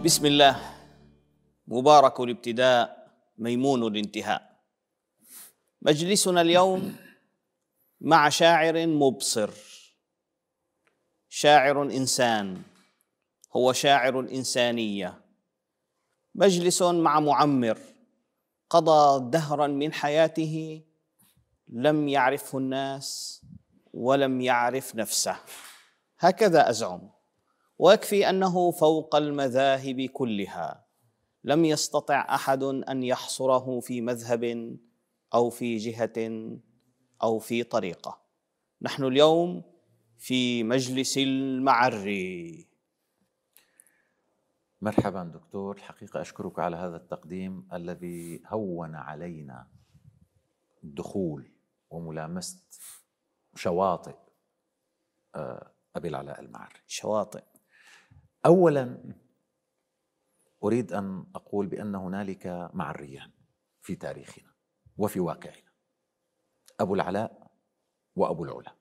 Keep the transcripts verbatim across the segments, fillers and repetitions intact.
بسم الله، مبارك الابتداء ميمون الانتهاء. مجلسنا اليوم مع شاعر مبصر، شاعر إنسان، هو شاعر الإنسانية. مجلس مع معمر قضى دهرا من حياته لم يعرفه الناس ولم يعرف نفسه، هكذا أزعم. ويكفي أنه فوق المذاهب كلها، لم يستطع أحد أن يحصره في مذهب أو في جهة أو في طريقة. نحن اليوم في مجلس المعري. مرحبا دكتور، الحقيقة أشكرك على هذا التقديم الذي هون علينا الدخول وملامسة شواطئ أبي العلاء المعري. شواطئ. أولا أريد أن أقول بأن هنالك معريان في تاريخنا وفي واقعنا، أبو العلاء وأبو العلا.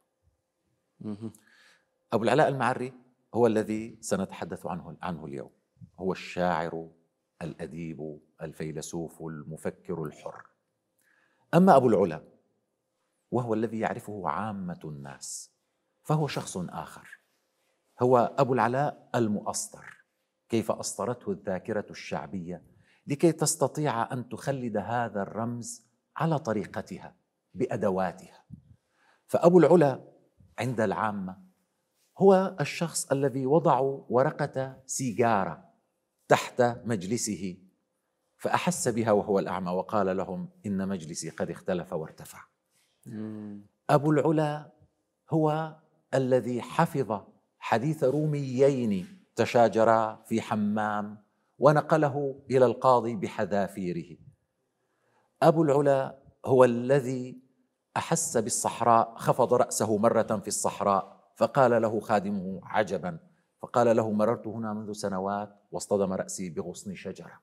أبو العلاء المعري هو الذي سنتحدث عنه عنه اليوم، هو الشاعر الأديب الفيلسوف المفكر الحر. أما أبو العلا وهو الذي يعرفه عامة الناس فهو شخص آخر، هو أبو العلاء المؤسطر. كيف أسطرته الذاكرة الشعبية لكي تستطيع أن تخلد هذا الرمز على طريقتها بأدواتها. فأبو العلا عند العامة هو الشخص الذي وضعوا ورقة سيجارة تحت مجلسه فأحس بها وهو الأعمى وقال لهم إن مجلسي قد اختلف وارتفع. أبو العلا هو الذي حفظ حديث روميين تشاجرا في حمام ونقله إلى القاضي بحذافيره. أبو العلا هو الذي أحس بالصحراء، خفض رأسه مرة في الصحراء فقال له خادمه عجبا، فقال له مررت هنا منذ سنوات واصطدم رأسي بغصن شجرة.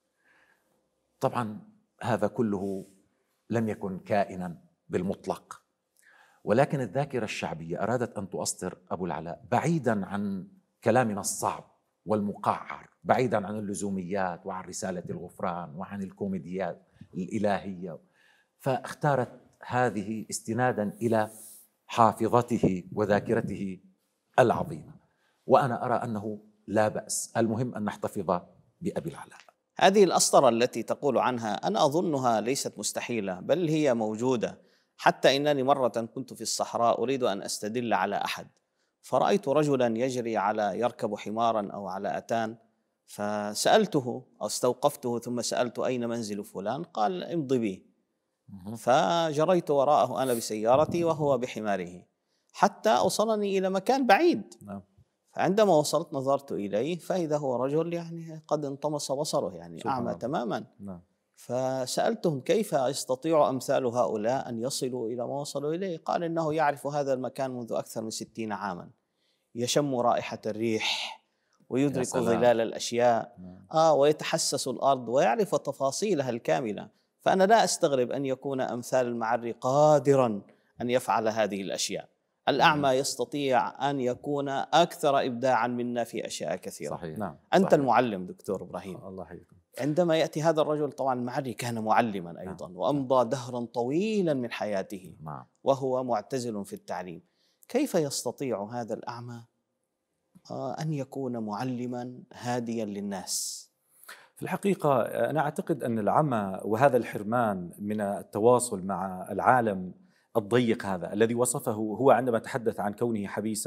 طبعا هذا كله لم يكن كائنا بالمطلق، ولكن الذاكرة الشعبية أرادت أن تؤسطر أبو العلاء بعيدا عن كلامنا الصعب والمقعر، بعيدا عن اللزوميات وعن رسالة الغفران وعن الكوميديات الإلهية، فاختارت هذه استنادا إلى حافظته وذاكرته العظيمة. وأنا أرى أنه لا بأس، المهم أن نحتفظ بأبي العلاء. هذه الأسطرة التي تقول عنها أنا أظنها ليست مستحيلة، بل هي موجودة. حتى إنني مرة كنت في الصحراء أريد أن أستدل على أحد، فرأيت رجلا يجري على يركب حمارا أو على أتان، فسألته أو استوقفته ثم سألت أين منزل فلان؟ قال امضي بي. فجريت وراءه أنا بسيارتي وهو بحماره حتى أوصلني إلى مكان بعيد. فعندما وصلت نظرت إليه فإذا هو رجل يعني قد انطمس بصره، يعني أعمى تماما. فسألتهم كيف يستطيع أمثال هؤلاء أن يصلوا إلى ما وصلوا إليه؟ قال إنه يعرف هذا المكان منذ أكثر من ستين عاما، يشم رائحة الريح ويدرك ظلال الأشياء آه ويتحسس الأرض ويعرف تفاصيلها الكاملة. فأنا لا أستغرب أن يكون أمثال المعري قادرا أن يفعل هذه الأشياء. الأعمى يستطيع أن يكون أكثر إبداعا منا في أشياء كثيرة. صحيح. نعم. أنت صحيح. المعلم دكتور إبراهيم. الله يحييكم. عندما يأتي هذا الرجل، طبعا المعري كان معلما أيضا، نعم. وأمضى دهرا طويلا من حياته، نعم. وهو معتزل في التعليم. كيف يستطيع هذا الأعمى أن يكون معلما هاديا للناس؟ في الحقيقة أنا أعتقد أن العمى وهذا الحرمان من التواصل مع العالم الضيق هذا الذي وصفه هو عندما تحدث عن كونه حبيس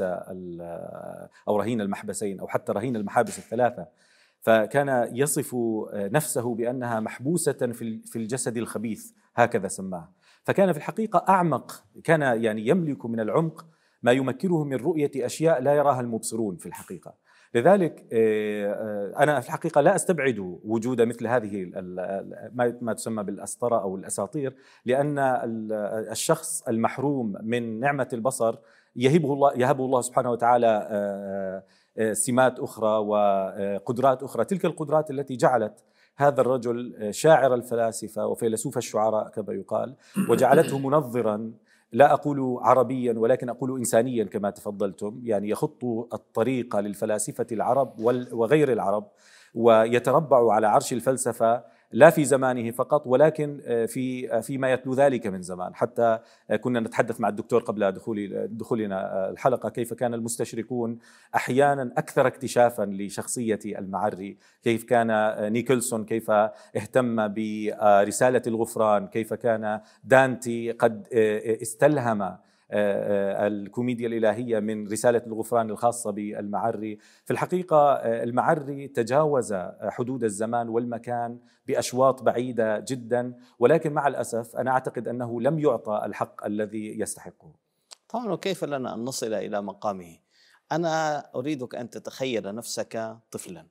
أو رهين المحبسين أو حتى رهين المحابس الثلاثة، فكان يصف نفسه بأنها محبوسة في الجسد الخبيث، هكذا سماه. فكان في الحقيقة أعمق، كان يعني يملك من العمق ما يمكنه من رؤية أشياء لا يراها المبصرون في الحقيقة. لذلك أنا في الحقيقة لا أستبعد وجود مثل هذه ما تسمى بالأسطرة أو الأساطير، لأن الشخص المحروم من نعمة البصر يهبه الله يهبه الله سبحانه وتعالى سمات أخرى وقدرات أخرى، تلك القدرات التي جعلت هذا الرجل شاعر الفلاسفة وفيلسوف الشعراء كما يقال، وجعلته منظرا لا أقول عربيا ولكن أقول إنسانيا كما تفضلتم، يعني يخط الطريق للفلاسفة العرب وغير العرب، ويتربع على عرش الفلسفة لا في زمانه فقط ولكن في فيما يتلو ذلك من زمان. حتى كنا نتحدث مع الدكتور قبل دخول دخولنا الحلقة كيف كان المستشرقون أحيانا أكثر اكتشافا لشخصية المعري، كيف كان نيكلسون كيف اهتم برسالة الغفران، كيف كان دانتي قد استلهم الكوميديا الإلهية من رسالة الغفران الخاصة بالمعري. في الحقيقة المعري تجاوز حدود الزمان والمكان بأشواط بعيدة جدا، ولكن مع الأسف أنا أعتقد أنه لم يعطى الحق الذي يستحقه. طبعا، وكيف لنا أن نصل إلى مقامه؟ أنا أريدك أن تتخيل نفسك طفلا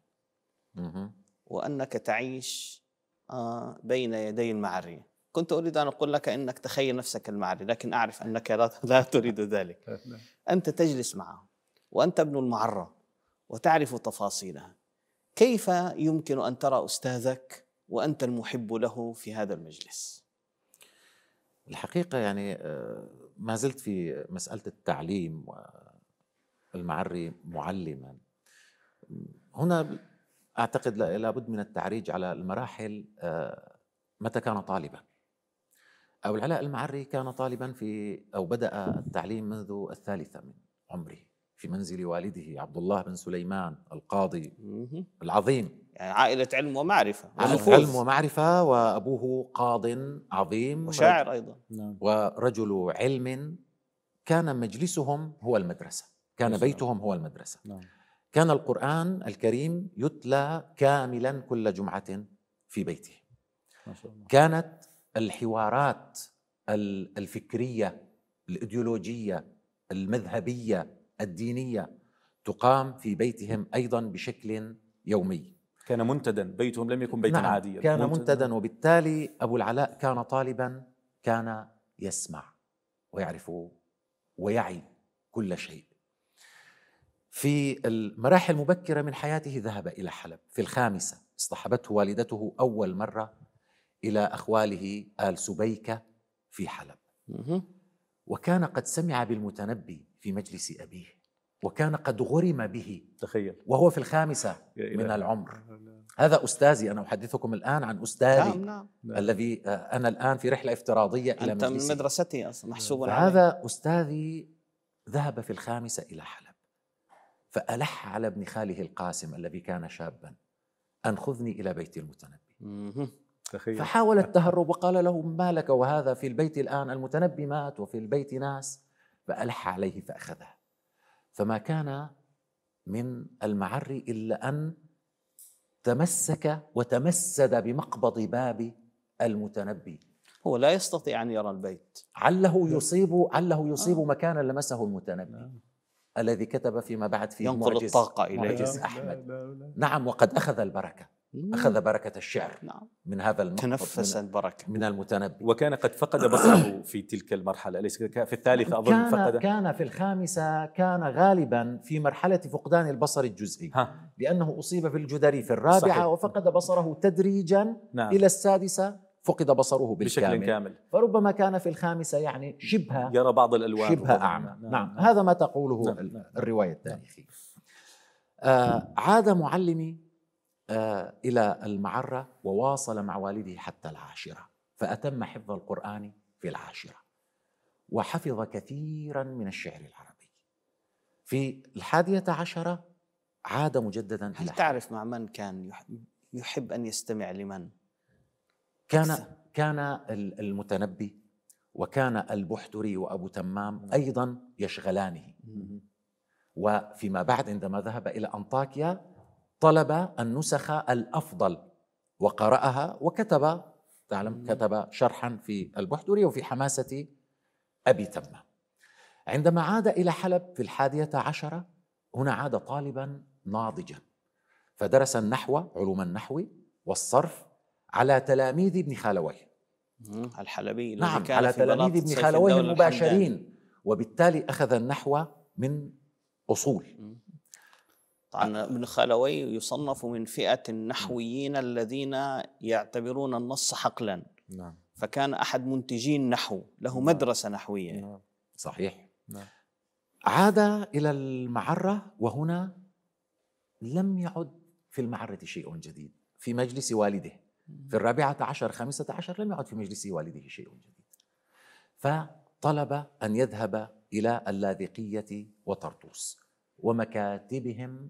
وأنك تعيش بين يدي المعري. كنت أريد أن أقول لك أنك تخيل نفسك المعري، لكن أعرف أنك لا تريد ذلك. أنت تجلس معه وأنت ابن المعرة وتعرف تفاصيلها. كيف يمكن أن ترى أستاذك وأنت المحب له في هذا المجلس؟ الحقيقة يعني ما زلت في مسألة التعليم والمعري معلما. هنا أعتقد لابد من التعريج على المراحل. متى كان طالبا؟ أبو العلاء المعري كان طالبا في أو بدأ التعليم منذ الثالثة من عمره في منزل والده عبد الله بن سليمان القاضي العظيم، يعني عائلة علم ومعرفة ونفوذ. علم ومعرفة، وأبوه قاض عظيم وشاعر أيضا، ورجل علم. كان مجلسهم هو المدرسة، كان بيتهم هو المدرسة. كان القرآن الكريم يتلى كاملا كل جمعة في بيته. كانت الحوارات الفكرية الإيديولوجية المذهبية الدينية تقام في بيتهم أيضا بشكل يومي. كان منتدى، بيتهم لم يكن بيتا نعم عاديا، كان منتدى. وبالتالي أبو العلاء كان طالبا، كان يسمع ويعرف ويعي كل شيء. في المراحل المبكرة من حياته ذهب إلى حلب في الخامسة، اصطحبته والدته أول مرة إلى أخواله آل سبيكة في حلب، وكان قد سمع بالمتنبي في مجلس أبيه، وكان قد غرم به. تخيل وهو في الخامسة من العمر. هذا أستاذي، أنا أحدثكم الآن عن أستاذي. نعم نعم. الذي أنا الآن في رحلة افتراضية إلى أنت مجلسي. من مدرستي أصلا محسوب عليه. فهذا أستاذي ذهب في الخامسة إلى حلب، فألح على ابن خاله القاسم الذي كان شابا أن خذني إلى بيت المتنبي. تخيل. فحاول التهرب وقال له ما لك وهذا في البيت الآن، المتنبي مات وفي البيت ناس. فألح عليه فأخذه. فما كان من المعري إلا أن تمسك وتمسد بمقبض باب المتنبي. هو لا يستطيع أن يرى البيت، عله يصيب عله يصيب آه. مكانا لمسه المتنبي آه. الذي كتب فيما بعد فيه ينقل معجز الطاقة إليه. معجز أحمد. لا لا لا. نعم، وقد أخذ البركة، أخذ بركة الشعر نعم. من هذا المقبض، تنفس من البركة من المتنبي. وكان قد فقد بصره في تلك المرحلة، أليس في الثالثة أظن كان فقد؟ كان في الخامسة، كان غالبا في مرحلة فقدان البصر الجزئي ها. لأنه أصيب بالجدري في الرابعة صحيح. وفقد بصره تدريجا نعم. إلى السادسة فقد بصره بالكامل بشكل كامل. فربما كان في الخامسة يعني شبه يرى بعض الألوان، شبه أعمى. نعم. نعم. نعم هذا ما تقوله نعم. الرواية التاريخية. آه عاد معلمي آه إلى المعرة وواصل مع والده حتى العاشرة، فأتم حفظ القرآن في العاشرة، وحفظ كثيرا من الشعر العربي. في الحادية عشرة عاد مجددا. هل تعرف مع من كان يحب أن يستمع لمن؟ كان كان المتنبي وكان البحتري وأبو تمام أيضا يشغلانه. وفيما بعد عندما ذهب إلى أنطاكيا طلب النسخ الأفضل وقرأها وكتب، تعلم، كتب شرحا في البحتري وفي حماسة أبي تمام. عندما عاد إلى حلب في الحادية عشرة هنا عاد طالبا ناضجا، فدرس النحو، علوم النحو والصرف على تلاميذ ابن خالويه الحلبي. نعم، على تلاميذ ابن خالويه المباشرين، وبالتالي أخذ النحو من أصول. طبعا ابن خالويه يصنف من فئة النحويين الذين يعتبرون النص حقلا. نعم. فكان أحد منتجين نحو، له مدرسة نحوية. نعم. صحيح. نعم. عاد إلى المعرة، وهنا لم يعد في المعرة شيء جديد. في مجلس والده في الرابعة عشر خامسة عشر لم يعد في مجلس والده شيء جديد، فطلب أن يذهب إلى اللاذقية وطرطوس ومكاتبهم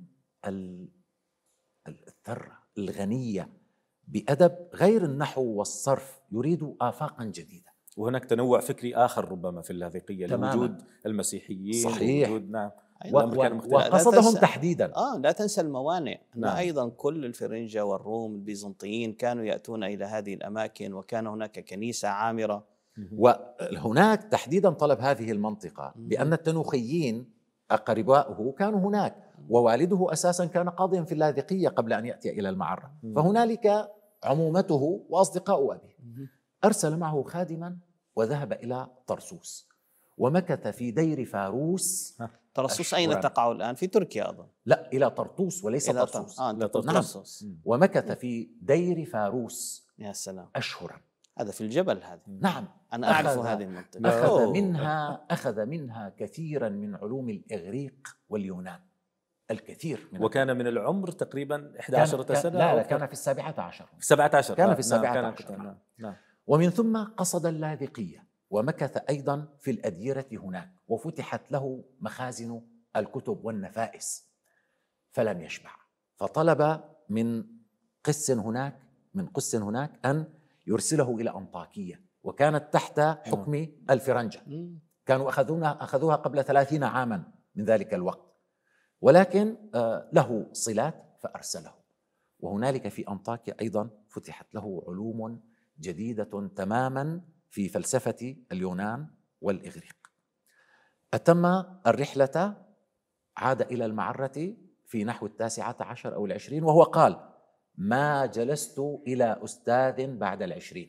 الثرة الغنية بأدب غير النحو والصرف، يريد آفاقا جديدة. وهناك تنوع فكري آخر ربما في اللاذقية لوجود المسيحيين. صحيح. ووجود نعم و... و... وقصدهم تحديدا. آه لا تنسى الموانئ. نعم. أيضا كل الفرنجة والروم البيزنطيين كانوا يأتون إلى هذه الأماكن، وكان هناك كنيسة عامرة. وهناك تحديدا طلب هذه المنطقة بأن التنوخيين أقرباؤه كانوا هناك، ووالده أساسا كان قاضيا في اللاذقية قبل أن يأتي إلى المعرة، فهنالك عمومته وأصدقاء أبيه. أرسل معه خادما وذهب إلى طرسوس ومكث في دير فاروس. طرسوس أين تقع الآن؟ في تركيا أظن. لا، إلى طرطوس وليس إلى طرسوس. آه نعم. طرسوس. ومكث في دير فاروس يا سلام أشهرا. هذا في الجبل هذا. نعم، أنا أعرف هذه المنطقة. أخذ منها أخذ منها كثيرا من علوم الإغريق واليونان، الكثير من وكان من العمر تقريبا إحدى عشرة سنة. لا لا، كان في السابعة عشر. في السابعة عشر كان آه. في السابعة نعم. عشر. نعم. نعم. ومن ثم قصد اللاذقية ومكث أيضا في الأديرة هناك، وفتحت له مخازن الكتب والنفائس فلم يشبع، فطلب من قس هناك من قس هناك أن يرسله إلى أنطاكية، وكانت تحت حكم الفرنجة. كانوا أخذوها أخذوها قبل ثلاثين عاما من ذلك الوقت، ولكن له صلات فأرسله. وهنالك في أنطاكية أيضا فتحت له علوم جديدة تماما في فلسفة اليونان والإغريق. أتم الرحلة، عاد إلى المعرة في نحو التاسعة عشر أو العشرين، وهو قال: ما جلست إلى أستاذ بعد العشرين.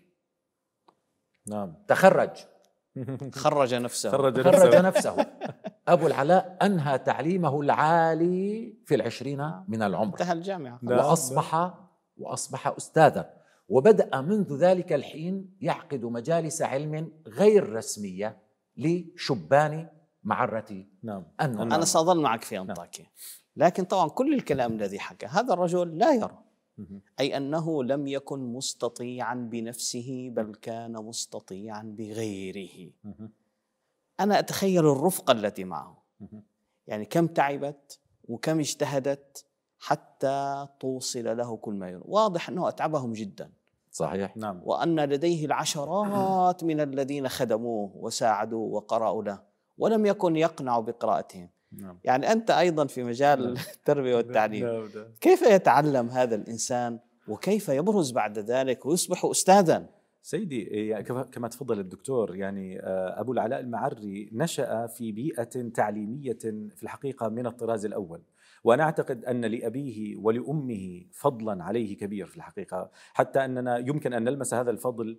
نعم. تخرج خرج نفسه خرج نفسه, خرج نفسه. أبو العلاء أنهى تعليمه العالي في العشرين من العمر، انتهى الجامعة وأصبح وأصبح أستاذا، وبدأ منذ ذلك الحين يعقد مجالس علم غير رسمية لشبان معرة. نعم. أنا سأظل معك في أنطاكيا. لكن طبعا كل الكلام الذي حكى هذا الرجل لا يرى، أي أنه لم يكن مستطيعا بنفسه، بل كان مستطيعا بغيره. أنا أتخيل الرفقة التي معه، يعني كم تعبت وكم اجتهدت حتى توصل له كل ما يريد. واضح أنه أتعبهم جدا. صحيح. نعم. وأن لديه العشرات من الذين خدموه وساعدوه وقرأوا له، ولم يكن يقنع بقراءتهم. نعم. يعني أنت أيضا في مجال نعم. التربية والتعليم، نعم. نعم. كيف يتعلم هذا الإنسان وكيف يبرز بعد ذلك ويصبح أستاذا؟ سيدي، كما تفضل الدكتور، يعني أبو العلاء المعري نشأ في بيئة تعليمية في الحقيقة من الطراز الأول، وأنا أعتقد أن لأبيه ولأمه فضلا عليه كبير في الحقيقة، حتى أننا يمكن أن نلمس هذا الفضل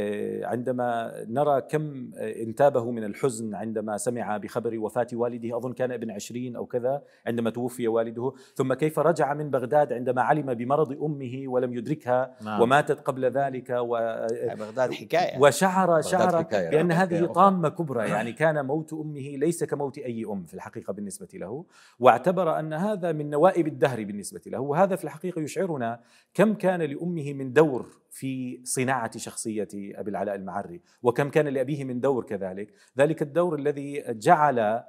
عندما نرى كم انتابه من الحزن عندما سمع بخبر وفاة والده. أظن كان ابن عشرين أو كذا عندما توفي والده، ثم كيف رجع من بغداد عندما علم بمرض أمه ولم يدركها. نعم. وماتت قبل ذلك و... بغداد حكاية. وشعر شعر بأن هذه طامة كبرى، يعني كان موت أمه ليس كموت أي أم في الحقيقة بالنسبة له، واعتبر أن هذا من نوائب الدهر بالنسبة له. وهذا في الحقيقة يشعرنا كم كان لأمه من دور في صناعة شخصية أبي العلاء المعري، وكم كان لأبيه من دور كذلك. ذلك الدور الذي جعل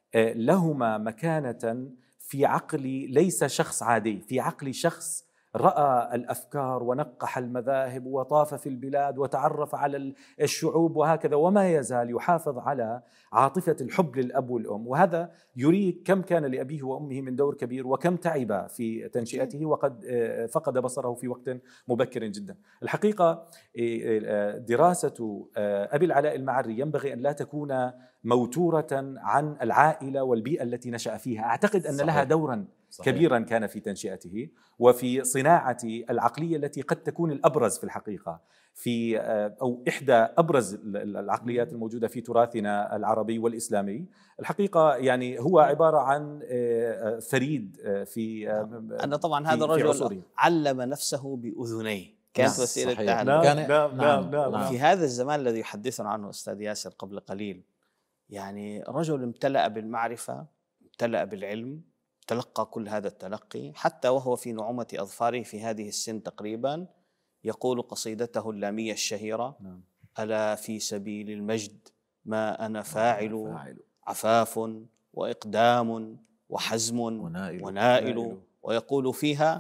لهما مكانة في عقل ليس شخص عادي، في عقل شخص رأى الأفكار ونقح المذاهب وطاف في البلاد وتعرف على الشعوب وهكذا، وما يزال يحافظ على عاطفة الحب للأب والأم. وهذا يريك كم كان لأبيه وأمه من دور كبير، وكم تعب في تنشئته وقد فقد بصره في وقت مبكر جدا. الحقيقة دراسة أبي العلاء المعري ينبغي أن لا تكون موتورة عن العائلة والبيئة التي نشأ فيها. أعتقد أن صحيح. لها دورا صحيح. كبيرا كان في تنشئته وفي صناعة العقلية التي قد تكون الأبرز في الحقيقة في أو إحدى أبرز العقليات الموجودة في تراثنا العربي والإسلامي. الحقيقة يعني هو عبارة عن فريد في أنا طبعا هذا الرجل علم نفسه بأذنيه، كانت نعم، وسيلة صحيح. تعلم. نعم كان- نعم نعم نعم، نعم في هذا الزمان الذي يحدثنا عنه أستاذ ياسر قبل قليل، يعني رجل امتلأ بالمعرفة، امتلأ بالعلم، تلقى كل هذا التلقي، حتى وهو في نعومة أظفاره في هذه السن تقريبا يقول قصيدته اللامية الشهيرة: نعم. ألا في سبيل المجد ما أنا فاعل، فاعل عفاف وإقدام وحزم ونائل. ونائل. نائل. ويقول فيها: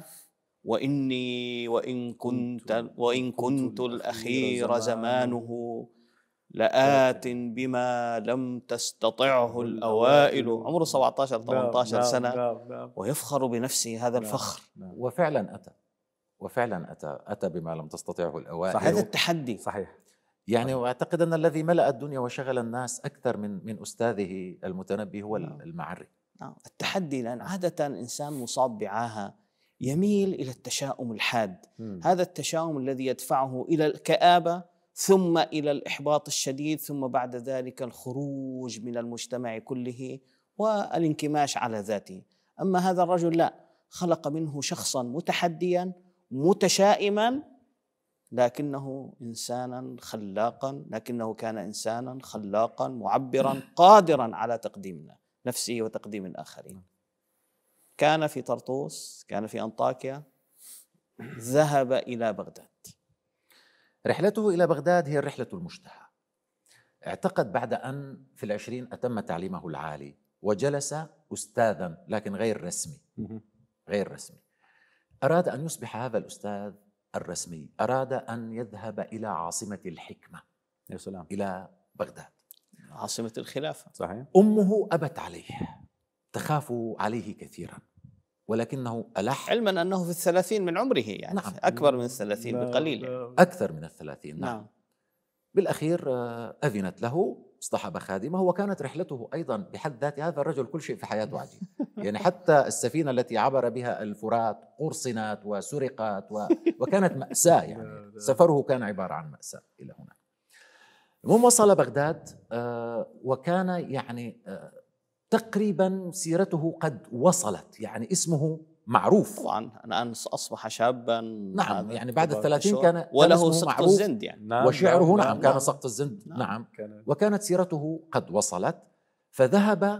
وإني وإن كنت وإن كنت الأخير زمانه لآت بما لم تستطعه الأوائل. عمره سبعة عشر ثمانية عشر سنة نعم نعم. ويفخر بنفسه هذا نعم. الفخر. نعم. وفعلا أتى وفعلا أتى أتى بما لم تستطعه الأوائل. صحيح. هذا التحدي صحيح. يعني وأعتقد أن الذي ملأ الدنيا وشغل الناس أكثر من من أستاذه المتنبي هو نعم. المعري. نعم. التحدي، لأن عادة إنسان مصاب بعاهة يميل إلى التشاؤم الحاد. مم. هذا التشاؤم الذي يدفعه إلى الكآبة ثم إلى الإحباط الشديد ثم بعد ذلك الخروج من المجتمع كله والانكماش على ذاته. أما هذا الرجل لا، خلق منه شخصا متحديا متشائما، لكنه إنسانا خلاقا، لكنه كان إنسانا خلاقا معبرا قادرا على تقديم نفسه وتقديم الآخرين. كان في طرطوس، كان في أنطاكيا، ذهب إلى بغداد. رحلته إلى بغداد هي الرحلة المشتهى. اعتقد بعد أن في العشرين أتم تعليمه العالي وجلس أستاذا لكن غير رسمي غير رسمي أراد أن يصبح هذا الأستاذ الرسمي، أراد أن يذهب إلى عاصمة الحكمة. يا سلام. إلى بغداد، عاصمة الخلافة. صحيح. أمه أبت عليه، تخاف عليه كثيرا، ولكنه ألح، علما أنه في الثلاثين من عمره، يعني نعم. أكبر من الثلاثين نعم. بقليل يعني. أكثر من الثلاثين. نعم, نعم. بالأخير أذنت له، اصطحب خادمه، وكانت رحلته أيضا بحد ذات هذا الرجل كل شيء في حياته عجيب. يعني حتى السفينة التي عبر بها الفرات قرصنت وسرقت و... وكانت مأساة، يعني سفره كان عبارة عن مأساة إلى هنا. المهم وصل بغداد وكان يعني تقريبا سيرته قد وصلت، يعني اسمه معروف طبعا الآن أصبح شابا. نعم، يعني بعد الثلاثين كان وله سقط الزند يعني. نعم وشعره نعم, نعم, نعم كان سقط الزند. نعم, نعم كان. وكانت سيرته قد وصلت، فذهب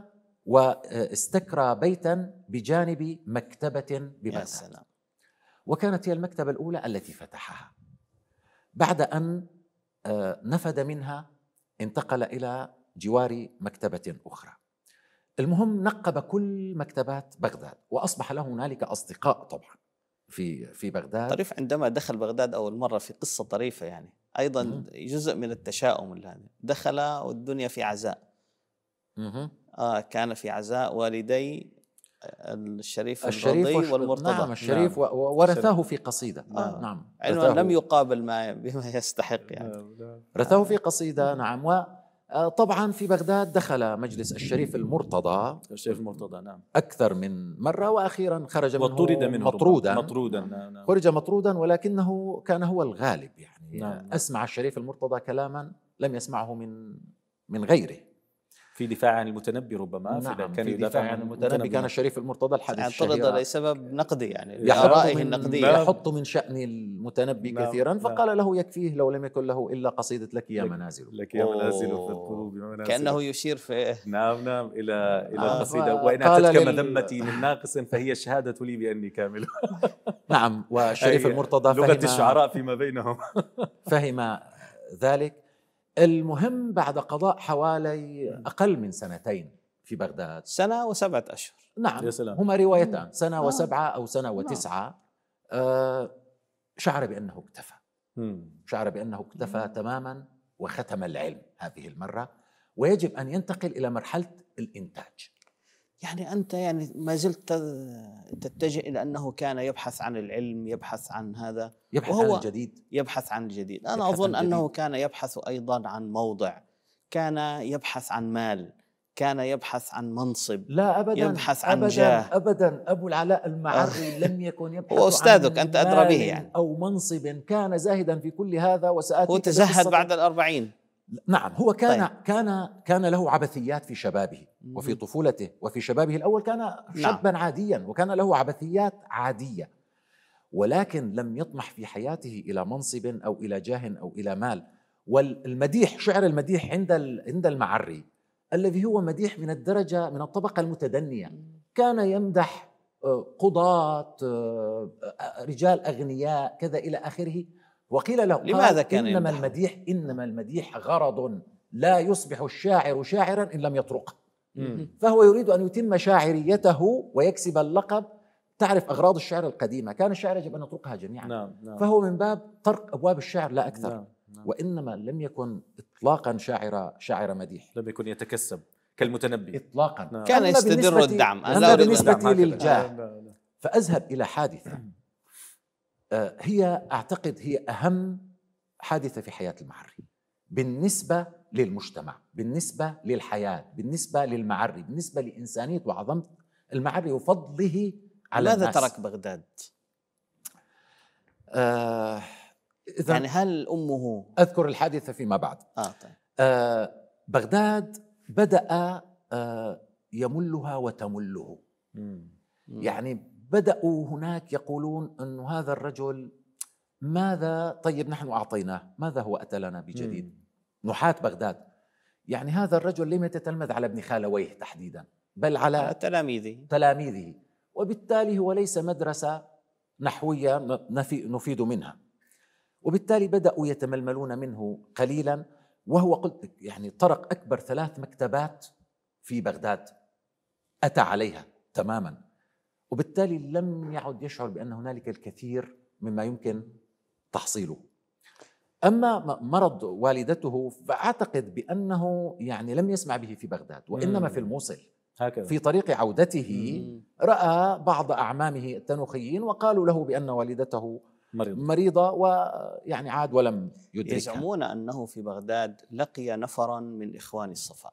واستكرى بيتا بجانب مكتبة ببغداد، وكانت هي المكتبة الأولى التي فتحها. بعد أن نفد منها انتقل إلى جوار مكتبة أخرى. المهم نقب كل مكتبات بغداد، وأصبح له هنالك أصدقاء طبعا في في بغداد. طريف عندما دخل بغداد أول مرة، في قصة طريفة يعني أيضا م- جزء من التشاؤم الآن. دخل والدنيا في عزاء. م- آه كان في عزاء والدي الشريف, الشريف الرضي وش... والمرتضى. نعم الشريف نعم. ورثاه في قصيدة. آه. نعم علما لم يقابل ما بما يستحق يعني. رثاه في قصيدة. نعم. و طبعا في بغداد دخل مجلس الشريف المرتضى الشريف المرتضى نعم أكثر من مرة، وأخيرا خرج منه وطرد منه مطرودا مطرودا نعم. خرج مطرودا، ولكنه كان هو الغالب يعني. نعم. أسمع الشريف المرتضى كلاما لم يسمعه من من غيره في دفاع عن المتنبي ربما. نعم كان في دفاع عن المتنبي. كان الشريف المرتضى الحديث الشهيرة طرد لسبب نقدي يعني لآرائه النقدية، يحط من شأن المتنبي نعم. كثيرا. فقال له يكفيه لو لم يكن له إلا قصيدة لك يا منازل، لك يا منازل في القلوب منازل. كأنه يشير في نعم نعم إلى إلى آه القصيدة: وإن أتتك لل... مذمتي من ناقص فهي الشهادة لي بأني كامل. نعم. والشريف المرتضى لغة فهم الشعراء فيما بينهم. فهم ذلك. المهم بعد قضاء حوالي أقل من سنتين في بغداد، سنة وسبعة أشهر. نعم هما روايتان، سنة وسبعة أو سنة وتسعة. آه شعر بأنه اكتفى، شعر بأنه اكتفى تماما وختم العلم هذه المرة، ويجب أن ينتقل إلى مرحلة الإنتاج. يعني أنت يعني ما زلت تتجه إلى أنه كان يبحث عن العلم، يبحث عن هذا، يبحث عن الجديد، يبحث عن الجديد. أنا أظن أنه كان يبحث أيضا عن موضع، كان يبحث عن مال، كان يبحث عن منصب. لا أبدا، يبحث عن أبداً جاه. أبدا. أبو العلاء المعري لم يكن يبحث هو أستاذك، عن أنت أدرى به يعني أو منصب، كان زاهدا في كل هذا. وسآتي هو تزهد بعد الأربعين. نعم هو كان طيب. كان كان له عبثيات في شبابه وفي طفولته وفي شبابه الأول، كان شابا نعم. عاديا، وكان له عبثيات عادية. ولكن لم يطمح في حياته إلى منصب أو إلى جاه أو إلى مال. والمديح، شعر المديح عند عند المعري الذي هو مديح من الدرجة من الطبقة المتدنية، كان يمدح قضاة، رجال أغنياء، كذا إلى آخره. وقيل له لماذا كان إنما يمدحه؟ المديح إنما المديح غرض، لا يصبح الشاعر شاعرا إن لم يطرقه. فهو يريد أن يتم شاعريته ويكسب اللقب. تعرف أغراض الشعر القديمة كان الشاعر يجب أن يطرقها جميعا. نعم نعم. فهو من باب طرق أبواب الشعر لا أكثر. نعم نعم. وإنما لم يكن إطلاقا شاعر شاعر مديح، لم يكن يتكسب كالمتنبي إطلاقا. نعم. كان أما يستدر بالنسبة- الدعم. أنا أما لا أريد بالنسبة الدعم هكذا. للجاه لا لا لا. فأذهب إلى حادثة آه، هي أعتقد هي أهم حادثة في حياة المعري بالنسبة للمجتمع، بالنسبة للحياة، بالنسبة للمعري، بالنسبة لإنسانية وعظمة المعري وفضله على لماذا الناس. ترك بغداد؟ آه إذن يعني هل أمه أذكر الحادثة فيما بعد. آه طيب. آه بغداد بدأ آه يملها وتمله. مم. يعني بدأوا هناك يقولون أن هذا الرجل ماذا، طيب نحن أعطيناه، ماذا هو أتى لنا بجديد؟ مم. نحاة بغداد. يعني هذا الرجل لم يتتلمذ على ابن خالويه تحديدا، بل على على تلاميذه. تلاميذه، وبالتالي هو ليس مدرسة نحوية نفي- نفيد منها، وبالتالي بدأوا يتململون منه قليلا. وهو قلت يعني طرق أكبر ثلاث مكتبات في بغداد أتى عليها تماما، وبالتالي لم يعد يشعر بأن هنالك الكثير مما يمكن تحصيله. أما مرض والدته فأعتقد بأنه يعني لم يسمع به في بغداد، وإنما في الموصل. هكذا. في طريق عودته مم. رأى بعض أعمامه التنوخيين وقالوا له بأن والدته مريض. مريضة، ويعني عاد ولم يدركها. يزعمون أنه في بغداد لقي نفرا من إخوان الصفا،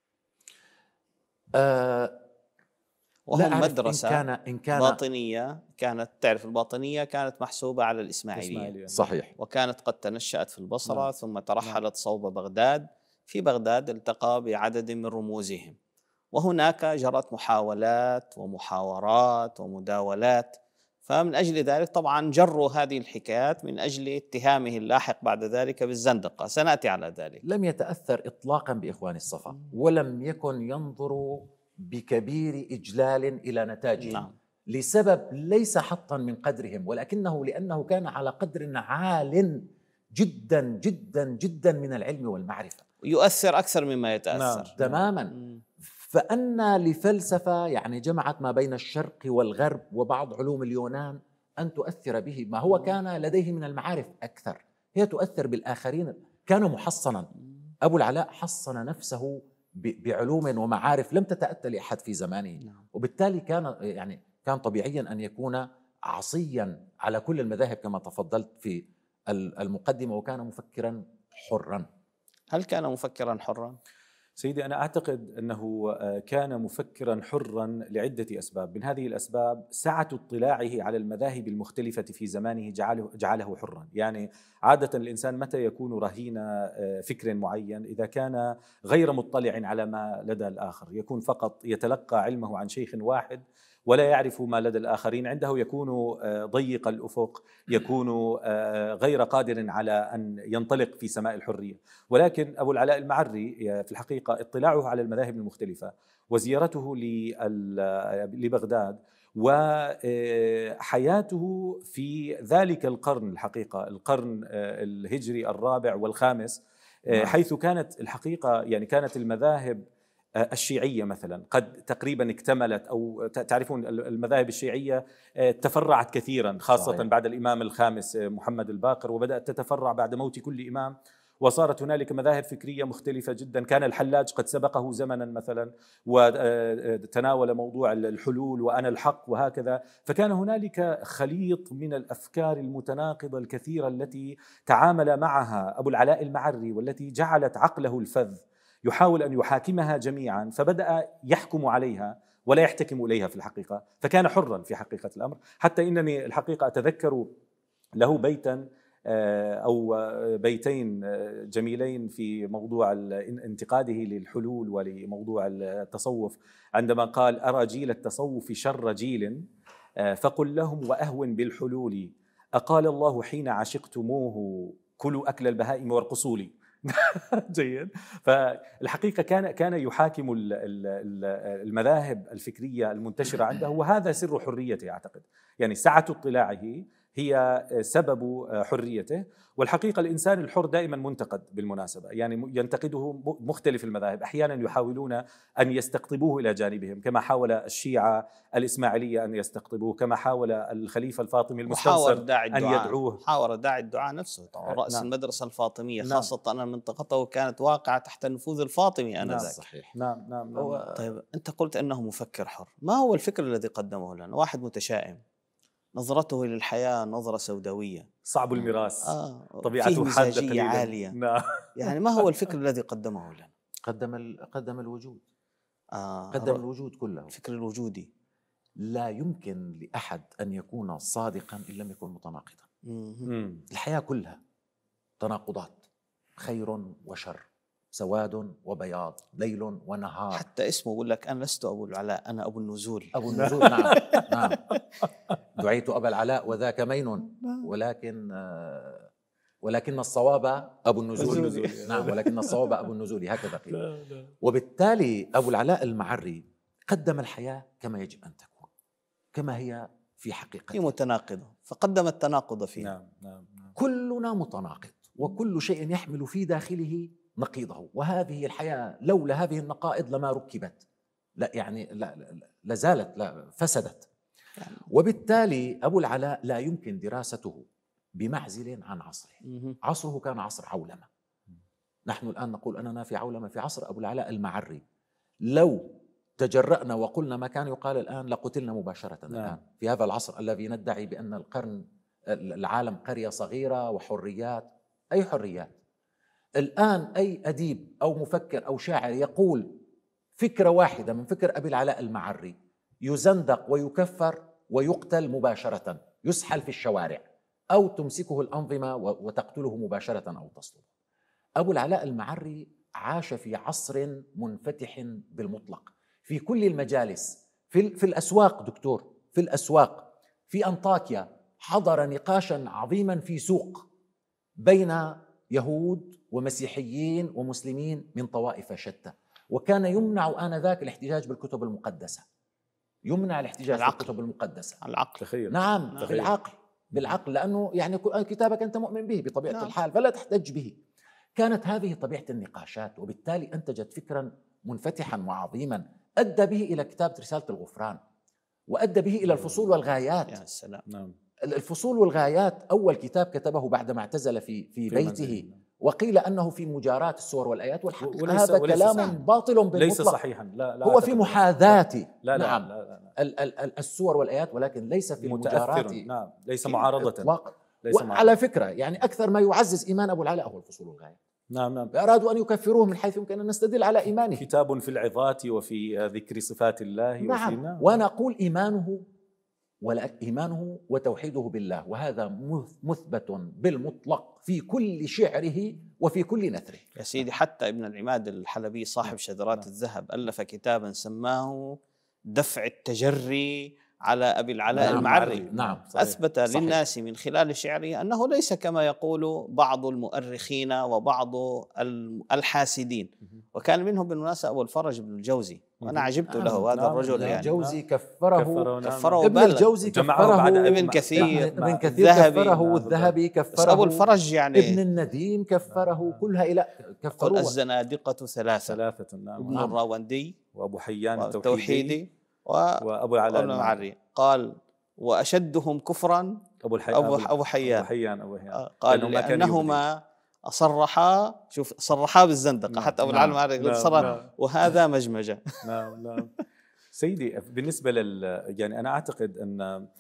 آه وهم لا أعرف مدرسة إن كان إن كان باطنية. كانت تعرف الباطنية كانت محسوبة على الإسماعيلية، إسماعيلية. صحيح. وكانت قد تنشأت في البصرة نعم. ثم ترحلت صوب بغداد. في بغداد التقى بعدد من رموزهم، وهناك جرت محاولات ومحاورات ومداولات. فمن أجل ذلك طبعا جروا هذه الحكايات من أجل اتهامه اللاحق بعد ذلك بالزندقة. سنأتي على ذلك. لم يتأثر إطلاقا بإخوان الصفا، ولم يكن ينظر بكبير إجلال إلى نتاجه. نعم. لسبب ليس حطا من قدرهم، ولكنه لأنه كان على قدر عال جدا جدا جدا من العلم والمعرفة، يؤثر أكثر مما يتأثر. نعم. تماما. مم. فأن لفلسفة يعني جمعت ما بين الشرق والغرب وبعض علوم اليونان أن تؤثر به ما هو كان لديه من المعارف أكثر، هي تؤثر بالآخرين. كان محصنا، أبو العلاء حصن نفسه ب- بعلوم ومعارف لم تتأتى لأحد في زمانه. نعم. وبالتالي كان يعني كان طبيعيا أن يكون عصيا على كل المذاهب كما تفضلت في المقدمة، وكان مفكرا حرا. هل كان مفكرا حرا؟ سيدي، أنا أعتقد أنه كان مفكرا حرا لعدة أسباب. من هذه الأسباب سعة اطلاعه على المذاهب المختلفة في زمانه جعله, جعله حرا. يعني عادة الإنسان متى يكون رهين فكر معين؟ إذا كان غير مطلع على ما لدى الآخر، يكون فقط يتلقى علمه عن شيخ واحد ولا يعرف ما لدى الآخرين، عنده يكون ضيق الأفق، يكون غير قادر على أن ينطلق في سماء الحرية. ولكن أبو العلاء المعري في الحقيقة اطلاعه على المذاهب المختلفة وزيارته لبغداد وحياته في ذلك القرن، الحقيقة القرن الهجري الرابع والخامس، حيث كانت الحقيقة يعني كانت المذاهب الشيعية مثلا قد تقريبا اكتملت، أو تعرفون المذاهب الشيعية تفرعت كثيرا، خاصة صحيح. بعد الإمام الخامس محمد الباقر، وبدأت تتفرع بعد موت كل إمام، وصارت هنالك مذاهب فكرية مختلفة جدا. كان الحلاج قد سبقه زمنا مثلا وتناول موضوع الحلول وأنا الحق وهكذا. فكان هنالك خليط من الأفكار المتناقضة الكثيرة التي تعامل معها أبو العلاء المعري، والتي جعلت عقله الفذ يحاول أن يحاكمها جميعا، فبدأ يحكم عليها ولا يحتكم إليها في الحقيقة. فكان حرا في حقيقة الأمر، حتى إنني الحقيقة أتذكر له بيتا أو بيتين جميلين في موضوع انتقاده للحلول ولموضوع التصوف، عندما قال: أرى جيل التصوف شر جيل فقل لهم وأهون بالحلول، أقال الله حين عشقتموه كلوا أكل البهائم وارقصوا لي. جيد. فالحقيقة كان كان يحاكم المذاهب الفكرية المنتشرة عنده، وهذا سر حريته أعتقد. يعني سعة اطلاعه هي سبب حريته. والحقيقة الإنسان الحر دائما منتقد بالمناسبة، يعني ينتقده مختلف المذاهب، أحيانا يحاولون أن يستقطبوه إلى جانبهم، كما حاول الشيعة الإسماعيلية أن يستقطبوه، كما حاول الخليفة الفاطمي المستنصر أن يدعوه. حاور داعي الدعاء نفسه طبعا رأس نعم. المدرسة الفاطمية، نعم. خاصة أن منطقته كانت واقعة تحت النفوذ الفاطمي آنذاك. نعم. صحيح. نعم نعم, نعم. هو... طيب أنت قلت أنه مفكر حر، ما هو الفكر الذي قدمه لنا؟ واحد متشائم، نظرته للحياة نظرة سوداوية، صعب المراس، آه. طبيعته حادة عالية. نعم. يعني ما هو الفكر الذي قدمه لنا؟ قدم ال... قدم الوجود. آه. قدم الوجود كله، الفكر الوجودي. لا يمكن لأحد أن يكون صادقا إن لم يكن متناقضا. الحياة كلها تناقضات، خير وشر، سواد وبياض، ليل ونهار. حتى اسمه يقول لك أنا لست أبو العلاء، أنا أبو النزول. أبو النزول. نعم نعم. دعيت أبا العلاء وذاك مين، ولكن ولكن الصواب أبو النزول. نعم، ولكن الصواب أبو النزول، هكذا قيل. وبالتالي أبو العلاء المعري قدم الحياة كما يجب أن تكون، كما هي في حقيقتها، هي متناقضة، فقدم التناقض فيه. نعم نعم نعم. كلنا متناقض، وكل شيء يحمل في داخله نقيضه، وهذه الحياة لولا هذه النقائض لما ركبت، لا يعني لا لازالت، لا فسدت. وبالتالي أبو العلاء لا يمكن دراسته بمعزل عن عصره. عصره كان عصر عولمة. نحن الآن نقول أننا في عولمة في عصر أبو العلاء المعري. لو تجرأنا وقلنا ما كان يقال الآن لقتلنا مباشرة. نعم. الآن في هذا العصر الذي ندعي بأن القرن العالم قرية صغيرة وحريات، أي حريات؟ الآن أي أديب أو مفكر أو شاعر يقول فكرة واحدة من فكر أبي العلاء المعري يزندق ويكفر ويقتل مباشرة، يسحل في الشوارع، أو تمسكه الأنظمة وتقتله مباشرة أو تصلبه. أبو العلاء المعري عاش في عصر منفتح بالمطلق في كل المجالس، في, في الأسواق دكتور، في الأسواق في أنطاكيا حضر نقاشا عظيما في سوق بين يهود ومسيحيين ومسلمين من طوائف شتى، وكان يمنع آنذاك الاحتجاج بالكتب المقدسة، يمنع الاحتجاج العقل. بالكتب المقدسة. العقل. تخيل. نعم تخيل. بالعقل بالعقل لأنه يعني كتابك أنت مؤمن به بطبيعة نعم. الحال، فلا تحتج به. كانت هذه طبيعة النقاشات، وبالتالي أنتجت فكرا منفتحا وعظيما أدى به إلى كتابة رسالة الغفران، وأدى به إلى الفصول والغايات. يا سلام. نعم. الفصول والغايات أول كتاب كتبه بعدما اعتزل في في, في بيته، وقيل أنه في مجاراة السور والآيات، والحقيقة وليس هذا وليس كلام صحيح. باطل بالمطلق، ليس صحيحا. لا لا هو في محاذاة لا لا نعم لا لا ال ال السور والآيات، ولكن ليس في المجاراة. نعم. ليس معارضة. وعلى فكرة يعني أكثر ما يعزز إيمان أبو العلاء هو الفصول والغايات. نعم نعم. أرادوا أن يكفروه من حيث يمكن أن نستدل على إيمانه. كتاب في العظات وفي ذكر صفات الله. نعم. وفي نعم. وأنا أقول إيمانه ولا إيمانه وتوحيده بالله، وهذا مثبت بالمطلق في كل شعره وفي كل نثره. يا سيدي حتى ابن العماد الحلبي صاحب شذرات الذهب ألف كتابا سماه دفع التجري على أبي العلاء نعم المعري. نعم أثبت صحيح. للناس من خلال شعره أنه ليس كما يقول بعض المؤرخين وبعض الحاسدين. وكان منهم بالمناسبة أبو الفرج بن الجوزي، وأنا عجبت نعم. له هذا نعم. الرجل. يعني الجوزي كفره كفره, كفره ابن الجوزي كفره، ابن كثير ابن كثير كفره، والذهبي كفره، أبو الفرج يعني ابن النديم كفره، كل هؤلاء كفروا. الزنادقة ثلاثة ثلاثة نعم. ابن الراوندي وأبو حيان التوحيدي وأبو العلاء المعري. قال وأشدهم كفرا أبو الحي... أبو, أبو حيان. أبو حيان أبو حيان. قال لأنهما صرحا، شوف صرحا بالزندقة. نعم. حتى أبو العلاء المعري يقول صرح نعم. وهذا مجمجة. نعم نعم. سيدي بالنسبة لل يعني أنا أعتقد أن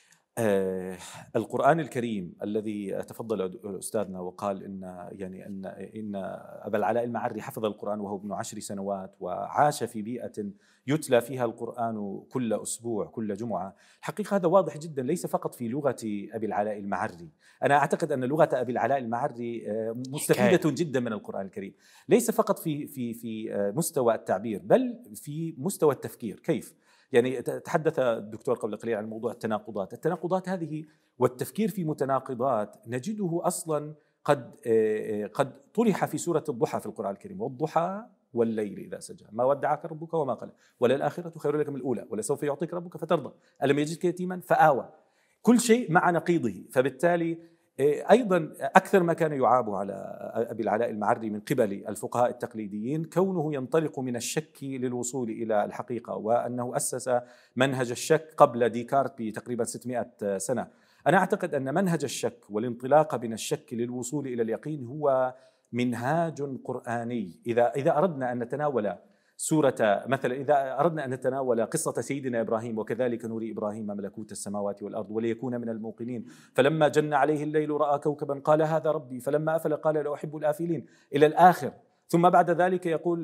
آه القرآن الكريم الذي تفضل أستاذنا وقال إن يعني أن إن أبا العلاء المعري حفظ القرآن وهو ابن عشر سنوات، وعاش في بيئة يتلى فيها القرآن كل أسبوع كل جمعة. الحقيقة هذا واضح جدا ليس فقط في لغة أبي العلاء المعري. أنا أعتقد أن لغة أبي العلاء المعري مستفيدة جدا من القرآن الكريم، ليس فقط في في في مستوى التعبير بل في مستوى التفكير. كيف؟ يعني تحدث الدكتور قبل قليل عن موضوع التناقضات. التناقضات هذه والتفكير في متناقضات نجده أصلا قد قد طرح في سورة الضحى في القرآن الكريم: والضحى والليل إذا سجى ما ودعك ربك وما قلى وللآخرة خير لك من الأولى ولسوف يعطيك ربك فترضى ألم يجدك يتيما فآوى. كل شيء مع نقيضه. فبالتالي أيضا أكثر ما كان يعاب على أبي العلاء المعري من قبل الفقهاء التقليديين كونه ينطلق من الشك للوصول إلى الحقيقة، وأنه أسس منهج الشك قبل ديكارت بتقريبا ستمائة سنة. أنا أعتقد أن منهج الشك والانطلاق من الشك للوصول إلى اليقين هو منهاج قرآني. إذا إذا أردنا أن نتناول سورة مثلا، إذا أردنا أن نتناول قصة سيدنا إبراهيم: وكذلك نري إبراهيم ملكوت السماوات والأرض وليكون من الموقنين فلما جن عليه الليل رأى كوكبا قال هذا ربي فلما أفل قال لا أحب الآفلين إلى الآخر. ثم بعد ذلك يقول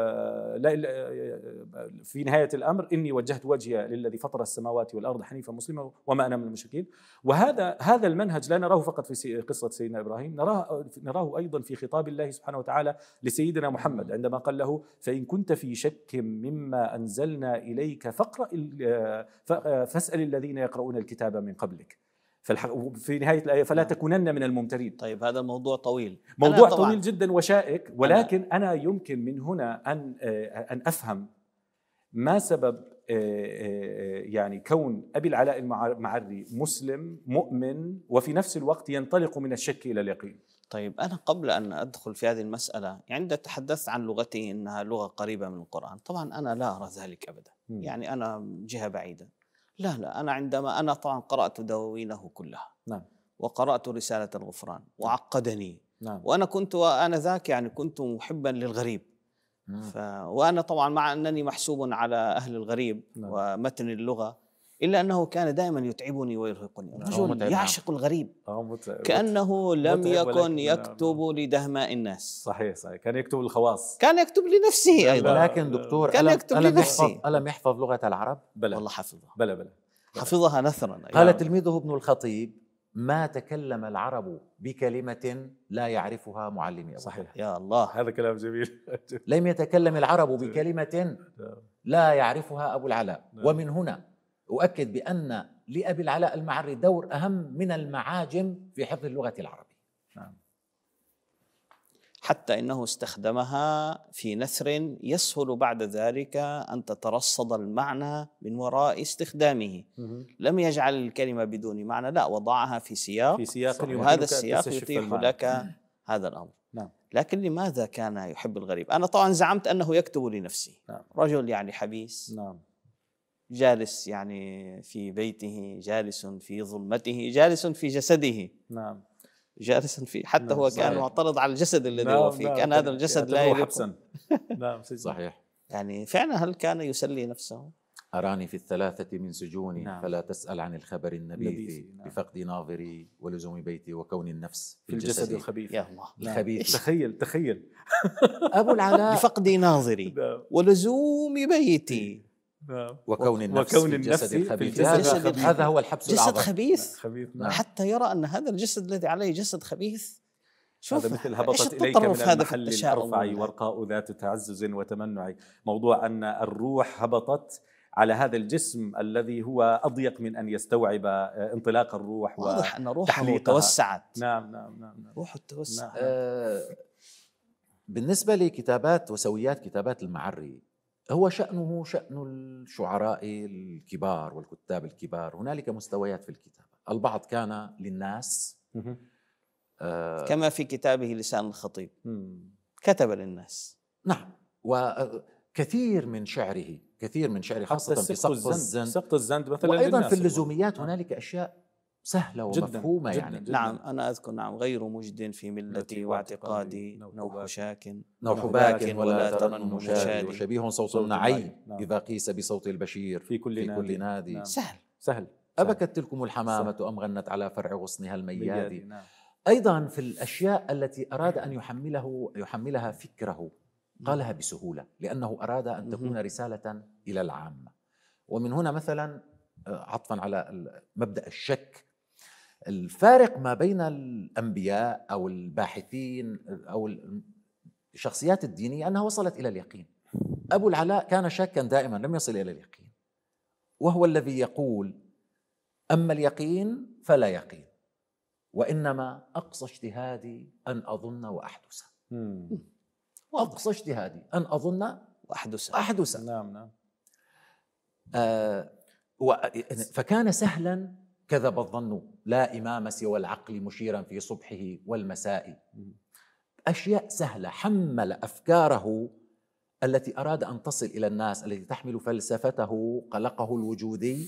في نهاية الأمر: إني وجهت وجهي للذي فطر السماوات والأرض حنيفا مسلما وما أنا من المشركين. وهذا هذا المنهج لا نراه فقط في قصة سيدنا إبراهيم، نراه نراه أيضا في خطاب الله سبحانه وتعالى لسيدنا محمد عندما قال له: فإن كنت في شك مما أنزلنا إليك فاقرأ فاسأل الذين يقرؤون الكتاب من قبلك. في نهاية الآية: فلا تكونن من الممترين. طيب هذا الموضوع طويل، موضوع طويل جدا وشائك، ولكن أنا, أنا يمكن من هنا أن أن أفهم ما سبب يعني كون أبي العلاء المعري مسلم مؤمن وفي نفس الوقت ينطلق من الشك إلى اليقين. طيب أنا قبل أن أدخل في هذه المسألة، عند تحدثت عن لغته إنها لغة قريبة من القرآن، طبعا أنا لا أرى ذلك أبدا، م. يعني أنا جهة بعيدة. لا لا أنا عندما أنا طبعا قرأت دواوينه كلها، نعم، وقرأت رسالة الغفران وعقدني، نعم، وأنا كنت وأنا ذاك يعني كنت محبا للغريب، ف... وأنا طبعا مع أنني محسوب على أهل الغريب، نعم، ومتن اللغة، إلا أنه كان دائما يتعبني ويرهقني. رجل يعشق الغريب كأنه لم يكن يكتب لدهماء الناس. صحيح صحيح، كان يكتب الخواص، كان يكتب لنفسه أيضا. ولكن دكتور كان يكتب ألم لنفسه. يحفظ ألم يحفظ لغة العرب؟ بلى والله حفظها، بلى بلى حفظها نثرا. قال يعني تلميذه ابن الخطيب: ما تكلم العرب بكلمة لا يعرفها معلمي. صحيح، يا الله هذا كلام جميل. لم يتكلم العرب بكلمة لا يعرفها أبو العلاء. ومن هنا أؤكد بأن لأبي العلاء المعري دور أهم من المعاجم في حفظ اللغة العربية. نعم. حتى إنه استخدمها في نثر يسهل بعد ذلك أن تترصد المعنى من وراء استخدامه. لم يجعل الكلمة بدون معنى، لا، وضعها في سياق، في سياق وهذا السياق يتيح لك هذا الأمر. نعم. لكن لماذا كان يحب الغريب؟ أنا طبعا زعمت أنه يكتب لنفسه. نعم. رجل يعني حبيس، نعم، جالس يعني في بيته، جالس في ظلمته، جالس في جسده، نعم، جالس في حتى نعم. هو كان معترض على الجسد الذي نعم. هو فيه، نعم. كان هذا الجسد لا يليق. نعم صحيح. يعني فعلا هل كان يسلي نفسه؟ أراني في الثلاثة من سجوني، نعم. فلا تسأل عن الخبر النبيث، نعم. بفقد ناظري ولزوم بيتي وكون النفس في الجسد, الجسد الخبيث. يا الله الخبيث. تخيل تخيل أبو العلاء: بفقد ناظري ولزوم بيتي وكون النفس, وكون في الجسد الخبيث. الجسد هذا هو الحبس الأعظم. جسد خبيث. خبيث. نعم. حتى يرى أن هذا الجسد الذي عليه جسد خبيث. شوف هذا مثل هبطت إليك من المحل الأرفع ورقاء ذات تعزز وتمنع. موضوع أن الروح هبطت على هذا الجسم الذي هو أضيق من أن يستوعب انطلاق الروح، واضح أن روحه توسعت. نعم نعم نعم روحه توسع. نعم. آه بالنسبة لكتابات وسويات كتابات المعري، هو شأنه شأن الشعراء الكبار والكتاب الكبار. هنالك مستويات في الكتابة، البعض كان للناس آه كما في كتابه لسان الخطيب، كتب للناس. نعم، وكثير من شعره كثير من شعره خاصة في سقط الزند سقط الزند مثلا، وأيضا في اللزوميات هنالك أشياء سهلة ومفهومة. جداً يعني جداً. نعم أنا أذكر، نعم، غير مجد في ملتي واعتقادي، نوح شاك نوح باك ولا ترن مشادي، وشبيه صوت النعي إذا قيس بصوت البشير في كل, في نادي. كل نادي. نعم. سهل سهل. أبكت تلكم الحمامة أم غنت على فرع غصنها الميادي. نعم. أيضا في الأشياء التي أراد أن يحمله يحملها فكره قالها بسهولة، لأنه أراد أن تكون رسالة إلى العامة. ومن هنا مثلا عطفا على مبدأ الشك، الفارق ما بين الأنبياء أو الباحثين أو الشخصيات الدينية أنها وصلت إلى اليقين. أبو العلاء كان شاكا دائما، لم يصل إلى اليقين. وهو الذي يقول: أما اليقين فلا يقين، وإنما أقصى اجتهادي أن أظن وأحدث. أقصى اجتهادي أن أظن وأحدث وأحدث. نعم نعم. آه فكان سهلا كذب الظن، لا إمام سوى العقل مشيرا في صبحه والمساء. أشياء سهلة، حمل أفكاره التي أراد أن تصل إلى الناس، التي تحمل فلسفته قلقه الوجودي،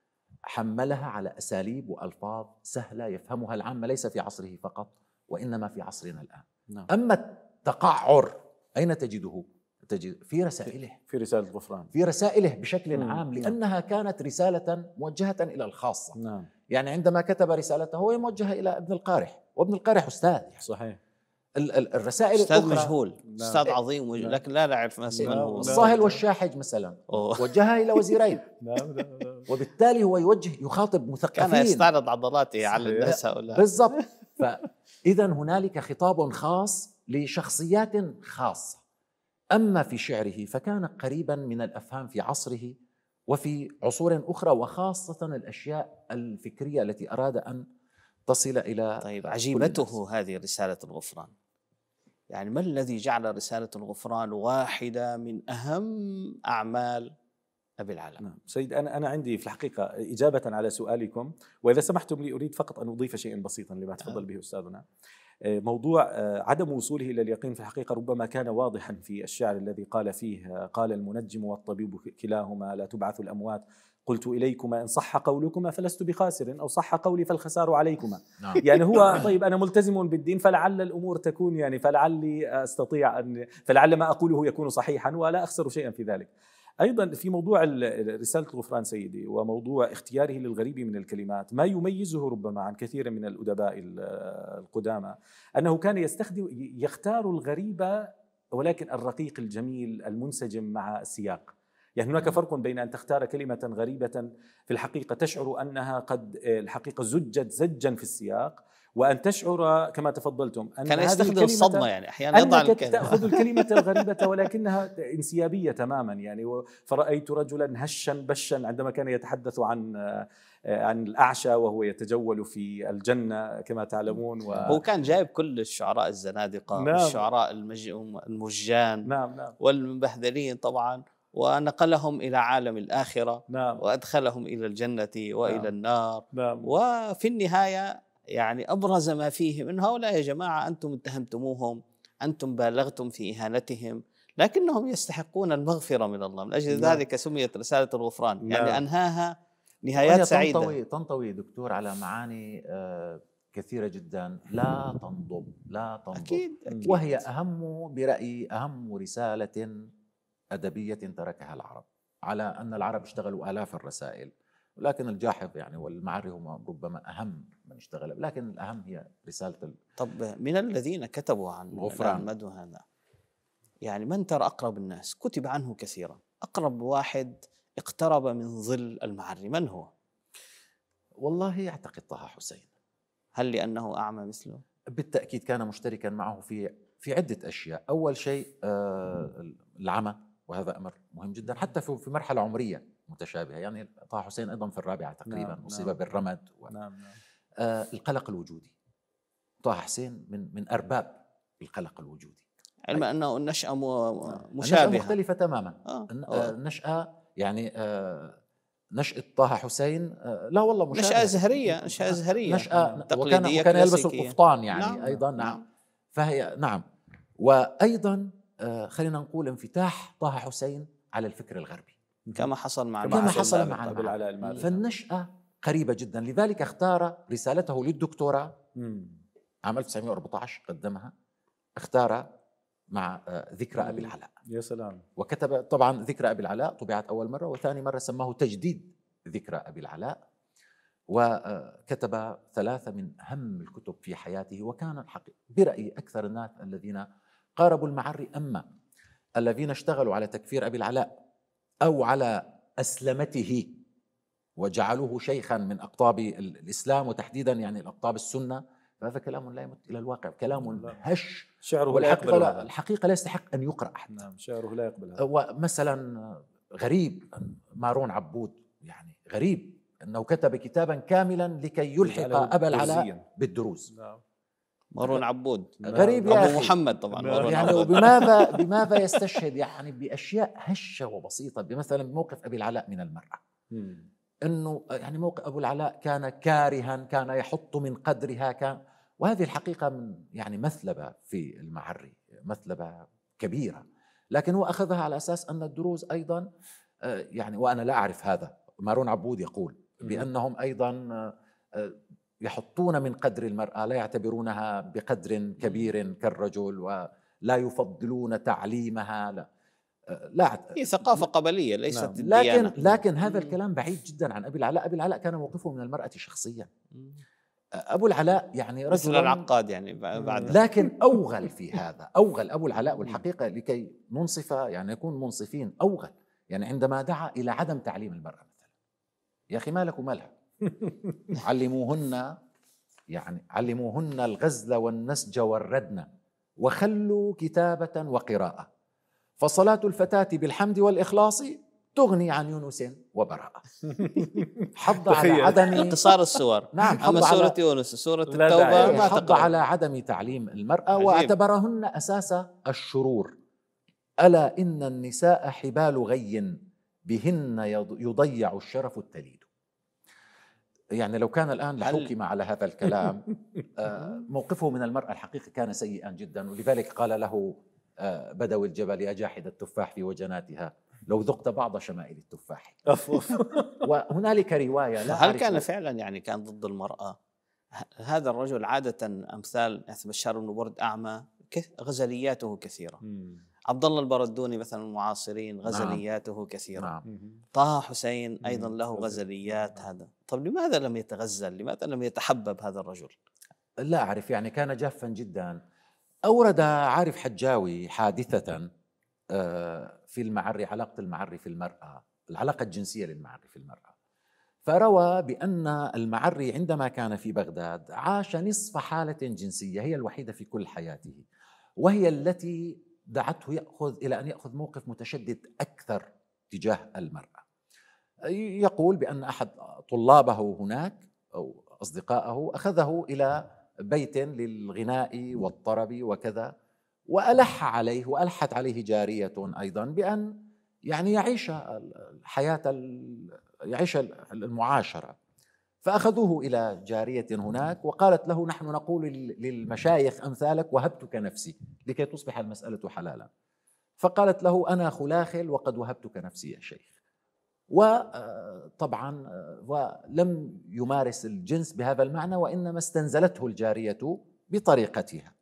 حملها على أساليب وألفاظ سهلة يفهمها العامة، ليس في عصره فقط وإنما في عصرنا الآن. نعم. أما التقعر أين تجده؟ تجد في رسائله، في رسالة الغفران، في رسائله بشكل مم. عام، لأنها كانت رسالة موجهة إلى الخاصة. نعم. يعني عندما كتب رسالته هو موجهة إلى ابن القارح، وابن القارح أستاذ يعني. صحيح. الرسائل أستاذ الأخرى مجهول، نعم. أستاذ عظيم مجهول. لكن لا نعرف من هو. الصاهل والشاحج مثلا أوه. وجهها إلى وزيرين، نعم. وبالتالي هو يوجه يخاطب مثقفين، كان يستعرض عضلاته على صحيح. الناس هؤلاء بالضبط. فإذا هنالك خطاب خاص لشخصيات خاصة. أما في شعره فكان قريبا من الأفهام في عصره وفي عصور أخرى، وخاصة الأشياء الفكرية التي أراد أن تصل إلى. طيب، عجيبته هذه رسالة الغفران. يعني ما الذي جعل رسالة الغفران واحدة من أهم أعمال أبي العلاء؟ نعم سيد، أنا أنا عندي في الحقيقة إجابة على سؤالكم، وإذا سمحتم لي أريد فقط أن أضيف شيئا بسيطا لما تفضل به أستاذنا. موضوع عدم وصوله إلى اليقين في الحقيقة ربما كان واضحا في الشعر الذي قال فيه: قال المنجم والطبيب كلاهما لا تبعث الأموات، قلت إليكما إن صح قولكما فلست بخاسر، أو صح قولي فالخسار عليكما. نعم. يعني هو طيب أنا ملتزم بالدين، فلعل الأمور تكون يعني فلعلي أستطيع أن فلعل ما أقوله يكون صحيحا ولا أخسر شيئا في ذلك. أيضا في موضوع رسالة الغفران سيدي، وموضوع اختياره للغريب من الكلمات، ما يميزه ربما عن كثير من الأدباء القدامى أنه كان يستخدم يختار الغريب ولكن الرقيق الجميل المنسجم مع السياق. يعني هناك فرق بين أن تختار كلمة غريبة في الحقيقة تشعر أنها قد الحقيقة زجت زجا في السياق، وأن تشعر كما تفضلتم أن كان يستخدم الصدمة، يعني أحيانا يضع أنك تأخذ الكلمة الغريبة ولكنها انسيابية تماما. يعني فرأيت رجلا هشا بشا عندما كان يتحدث عن عن الأعشى وهو يتجول في الجنة كما تعلمون، و... هو كان جايب كل الشعراء الزنادقة، نعم. والشعراء المج... المجان، نعم نعم. والمبهذلين طبعا، ونقلهم إلى عالم الآخرة، نعم. وأدخلهم إلى الجنة وإلى نعم. النار، نعم. وفي النهاية يعني أبرز ما فيه من هؤلاء: يا جماعة أنتم اتهمتموهم، أنتم بالغتم في إهانتهم، لكنهم يستحقون المغفرة من الله، من أجل نعم. ذلك سميت رسالة الغفران. نعم. يعني أنهاها نهايات سعيدة. تنطوي, تنطوي دكتور على معاني كثيرة جدا لا تنضب لا تنضب أكيد. أكيد. وهي أهم برأيي أهم رسالة أدبية تركها العرب، على أن العرب اشتغلوا آلاف الرسائل، ولكن الجاحظ يعني والمعري هم ربما أهم من اشتغل، لكن الأهم هي رسالة ال... طب من الذين كتبوا عن الغفران مدو هذا، يعني من ترى أقرب الناس؟ كتب عنه كثيرا، أقرب واحد اقترب من ظل المعري من هو؟ والله أعتقد طه حسين. هل لأنه أعمى مثله؟ بالتأكيد كان مشتركا معه في في عدة أشياء. أول شيء العمى، وهذا أمر مهم جدا حتى في مرحلة عمرية متشابهة. يعني طه حسين أيضا في الرابعة تقريبا نعم. أصيب نعم. بالرمد و... نعم. نعم. آه القلق الوجودي. طه حسين من من أرباب القلق الوجودي، علما أنه النشأة مشابهة، النشأة مختلفة تماما. آه. النشأة يعني آه نشأة طه حسين آه لا والله مشابهة، نشأة زهرية، نشأة زهرية نشأة تقليدية، وكان, وكان يلبس القفطان يعني. نعم. أيضا نعم. نعم. فهي نعم. وأيضا آه خلينا نقول انفتاح طه حسين على الفكر الغربي كما حصل مع كما حصل مع أبي العلاء المالكي. فالنشأة قريبة جدا، لذلك اختار رسالته للدكتوراه عام ألف وتسعمائة وأربعة عشر قدمها، اختار مع ذكرى أبي العلاء. يا سلام. وكتب طبعا ذكرى أبي العلاء طبعت أول مرة، وثاني مرة سماه تجديد ذكرى أبي العلاء، وكتب ثلاثة من أهم الكتب في حياته. وكان الحقيقة برأيي أكثر الناس الذين قاربوا المعري، أما الذين اشتغلوا على تكفير أبي العلاء أو على أسلمته وجعلوه شيخا من أقطاب الإسلام، وتحديدا يعني الأقطاب السنة، فهذا كلام لا يمت إلى الواقع، كلام هش، شعره لا يقبل والحقيقة لا, الحقيقة لا يستحق أن يقرأ حتى. نعم، شعره لا يقبل هذا. ومثلا غريب مارون عبود يعني غريب أنه كتب كتابا كاملا لكي يلحق أبا العلاء بالدروز. مارون عبود غريب يا أبو أخي. محمد طبعا مارون يعني عبود. وبماذا بماذا يستشهد يعني بأشياء هشة وبسيطة، مثلا بموقف أبي العلاء من المرأة، أنه يعني موقف أبو العلاء كان كارها، كان يحط من قدرها، كان، وهذه الحقيقة من يعني مثلبة في المعري، مثلبة كبيرة، لكن هو أخذها على أساس أن الدروز أيضا يعني، وأنا لا أعرف هذا، مارون عبود يقول بأنهم أيضا يحطون من قدر المرأة، لا يعتبرونها بقدر كبير كالرجل، ولا يفضلون تعليمها، لا لا هي ثقافة قبلية ليست نعم. الديانة. لكن لكن هذا الكلام بعيد جدا عن أبي العلاء. أبي العلاء كان موقفه من المرأة شخصيا. أبو العلاء يعني رجل مثل العقاد يعني بعد، لكن أوغل في هذا، أوغل أبو العلاء، والحقيقة لكي ننصف يعني نكون منصفين، أوغل يعني عندما دعا إلى عدم تعليم المرأة مثلا. يا أخي مالك ومالها، علموهن يعني علموهن الغزل والنسج والردن وخلوا كتابة وقراءة، فصلاة الفتاة بالحمد والإخلاص تغني عن يونس وبراءة. حض على عدم اختصار السور. نعم، أما سورة يونس سورة التوبة ما حض على عدم تعليم المرأة. عجيب. واعتبرهن أساس الشرور. ألا إن النساء حبال غي بهن يضيع الشرف التليد. يعني لو كان الآن لحكم على هذا الكلام، موقفه من المرأة الحقيقة كان سيئا جدا، ولذلك قال له بدوي الجبل يا جاحد التفاح في وجناتها لو ذقت بعض شمائل التفاح. وهنالك رواية، لا هل كان فعلا يعني كان ضد المرأة هذا الرجل؟ عادة أمثال بشار بن برد أعمى غزلياته كثيرة. مم. عبد الله البردوني مثلا المعاصرين غزلياته نعم. كثيرة. نعم. طه حسين أيضا له غزليات. هذا طب لماذا لم يتغزل؟ لماذا لم يتحبب هذا الرجل؟ لا أعرف، يعني كان جافا جدا. أورد عارف حجاوي حادثة في المعري، علاقة المعري في المرأة، العلاقة الجنسية للمعري في المرأة، فروى بأن المعري عندما كان في بغداد عاش نصف حالة جنسية هي الوحيدة في كل حياته، وهي التي دعته يأخذ إلى أن يأخذ موقف متشدد أكثر تجاه المرأة. يقول بأن أحد طلابه هناك أو أصدقائه أخذه إلى بيت للغناء والطرب وكذا، وألح عليه وألحت عليه جارية أيضا بأن يعني يعيش الحياة يعيش المعاشرة، فأخذوه إلى جارية هناك وقالت له نحن نقول للمشايخ أمثالك وهبتك نفسي لكي تصبح المسألة حلالا، فقالت له أنا خلاخل وقد وهبتك نفسي يا شيخ. وطبعا ولم يمارس الجنس بهذا المعنى، وإنما استنزلته الجارية بطريقتها،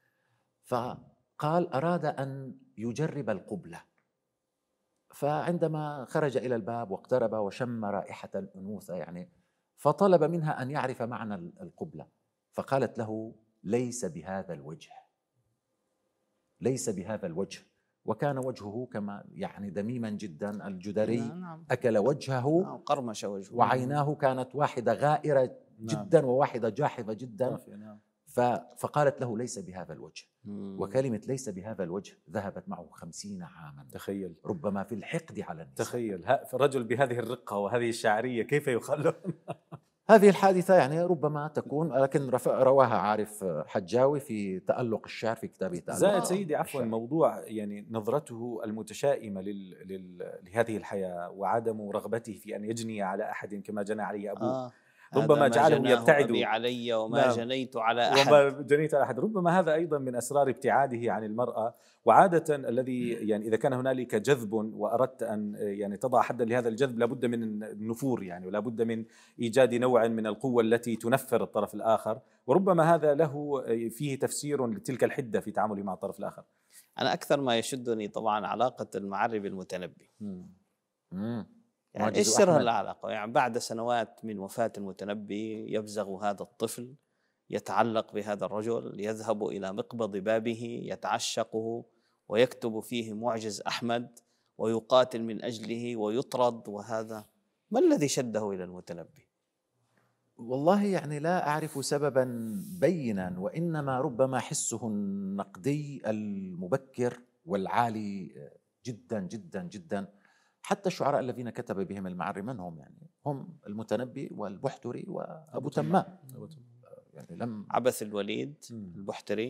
فقال أراد أن يجرب القبلة، فعندما خرج إلى الباب واقترب وشم رائحة الأنوثة يعني، فطلب منها أن يعرف معنى القبلة، فقالت له ليس بهذا الوجه، ليس بهذا الوجه. وكان وجهه كما يعني دميما جدا، الجدري أكل وجهه قرمش وجهه، وعيناه كانت واحدة غائرة جدا وواحدة جاحظة جدا، فقالت له ليس بهذا الوجه. وكلمة ليس بهذا الوجه ذهبت معه خمسين عاما. تخيل، ربما في الحقد على النساء. تخيل رجل بهذه الرقة وهذه الشعرية كيف يخلون. هذه الحادثة يعني ربما تكون، لكن رواها عارف حجاوي في تألق الشعر في كتابه تألق زائد سيدي عفوا موضوع يعني نظرته المتشائمة لل... لل... لهذه الحياة وعدم رغبته في أن يجني على أحد كما جنى عليه أبوه. آه. ربما جعله يبتعد أبي علي وما نعم. جنيت على أحد وما جنيت على أحد. ربما هذا أيضا من أسرار ابتعاده عن المرأة. وعادة الذي يعني إذا كان هنالك جذب وأردت أن يعني تضع حدا لهذا الجذب لابد من النفور يعني، ولا بد من إيجاد نوع من القوة التي تنفر الطرف الآخر، وربما هذا له فيه تفسير لتلك الحدة في تعامله مع الطرف الآخر. أنا أكثر ما يشدني طبعا علاقة المعري بالمتنبي. امم يعني ايش سر العلاقة؟ يعني بعد سنوات من وفاة المتنبي يبزغ هذا الطفل، يتعلق بهذا الرجل، يذهب إلى مقبض بابه يتعشقه ويكتب فيه معجز أحمد ويقاتل من أجله ويطرد. وهذا ما الذي شده إلى المتنبي؟ والله يعني لا أعرف سببا بينا، وإنما ربما حسه النقدي المبكر والعالي جدا جدا جدا، حتى الشعراء الذين كتب بهم المعري من هم يعني؟ هم المتنبي والبحتري وأبو تمام. يعني لم عبث الوليد البحتري،